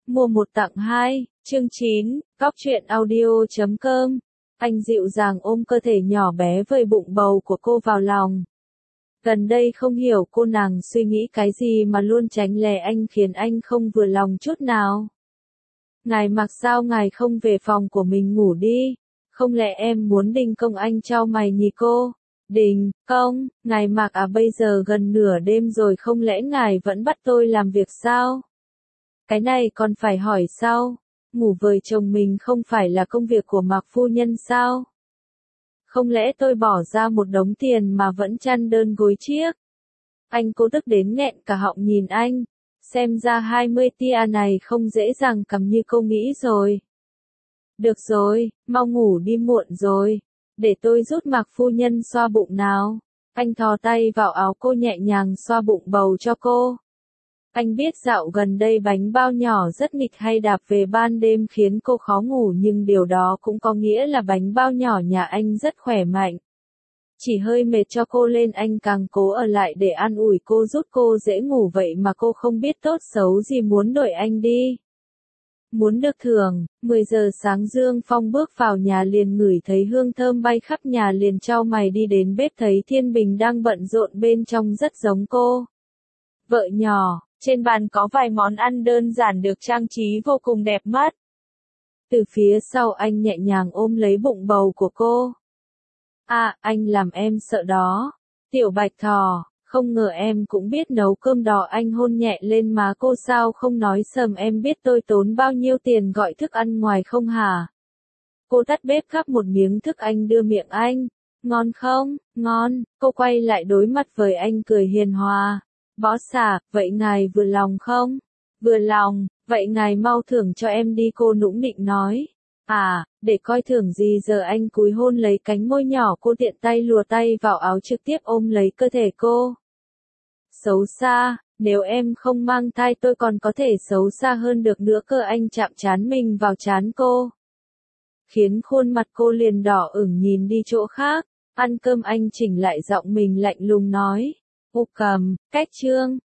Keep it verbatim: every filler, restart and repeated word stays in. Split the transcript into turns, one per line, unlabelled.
Mua một tặng hai, chương chín, góc truyện audio chấm com. Anh dịu dàng ôm cơ thể nhỏ bé vơi bụng bầu của cô vào lòng. Gần đây không hiểu cô nàng suy nghĩ cái gì mà luôn tránh lè anh khiến anh không vừa lòng chút nào. Ngài mặc sao ngài không về phòng của mình ngủ đi? Không lẽ em muốn đình công? Anh chau mày nhìn cô. Đình công, ngài mặc à, bây giờ gần nửa đêm rồi, không lẽ ngài vẫn bắt tôi làm việc sao? Cái này còn phải hỏi sao? Ngủ với chồng mình không phải là công việc của Mạc phu nhân sao? Không lẽ tôi bỏ ra một đống tiền mà vẫn chăn đơn gối chiếc? Anh cố tức đến nghẹn cả họng nhìn anh. Xem ra hai mươi tia này không dễ dàng cầm như cô nghĩ rồi. Được rồi, mau ngủ đi, muộn rồi. Để tôi giúp Mạc phu nhân xoa bụng nào. Anh thò tay vào áo cô nhẹ nhàng xoa bụng bầu cho cô. Anh biết dạo gần đây bánh bao nhỏ rất nghịch hay đạp về ban đêm khiến cô khó ngủ, nhưng điều đó cũng có nghĩa là bánh bao nhỏ nhà anh rất khỏe mạnh. Chỉ hơi mệt cho cô lên anh càng cố ở lại để an ủi cô, giúp cô dễ ngủ, vậy mà cô không biết tốt xấu gì muốn đuổi anh đi. Muốn được thưởng. Mười giờ sáng Dương Phong bước vào nhà liền ngửi thấy hương thơm bay khắp nhà, liền chau mày đi đến bếp thấy Thiên Bình đang bận rộn bên trong rất giống cô. Vợ nhỏ. Trên bàn có vài món ăn đơn giản được trang trí vô cùng đẹp mắt. Từ phía sau anh nhẹ nhàng ôm lấy bụng bầu của cô. À, anh làm em sợ đó. Tiểu Bạch Thỏ, không ngờ em cũng biết nấu cơm đỏ. Anh hôn nhẹ lên má cô. Sao không nói sớm, em biết tôi tốn bao nhiêu tiền gọi thức ăn ngoài không hả? Cô tắt bếp gắp một miếng thức anh đưa miệng anh. Ngon không? Ngon. Cô quay lại đối mặt với anh cười hiền hòa. Boss à, vậy ngài vừa lòng không? Vừa lòng, vậy ngài mau thưởng cho em đi, cô nũng nịnh nói. À, để coi thưởng gì giờ. Anh cúi hôn lấy cánh môi nhỏ cô, tiện tay lùa tay vào áo trực tiếp ôm lấy cơ thể cô. Xấu xa, nếu em không mang thai tôi còn có thể xấu xa hơn được nữa cơ. Anh chạm trán mình vào trán cô, khiến khuôn mặt cô liền đỏ ửng nhìn đi chỗ khác. Ăn cơm anh chỉnh lại giọng mình lạnh lùng nói. Ô cầm, cách trương,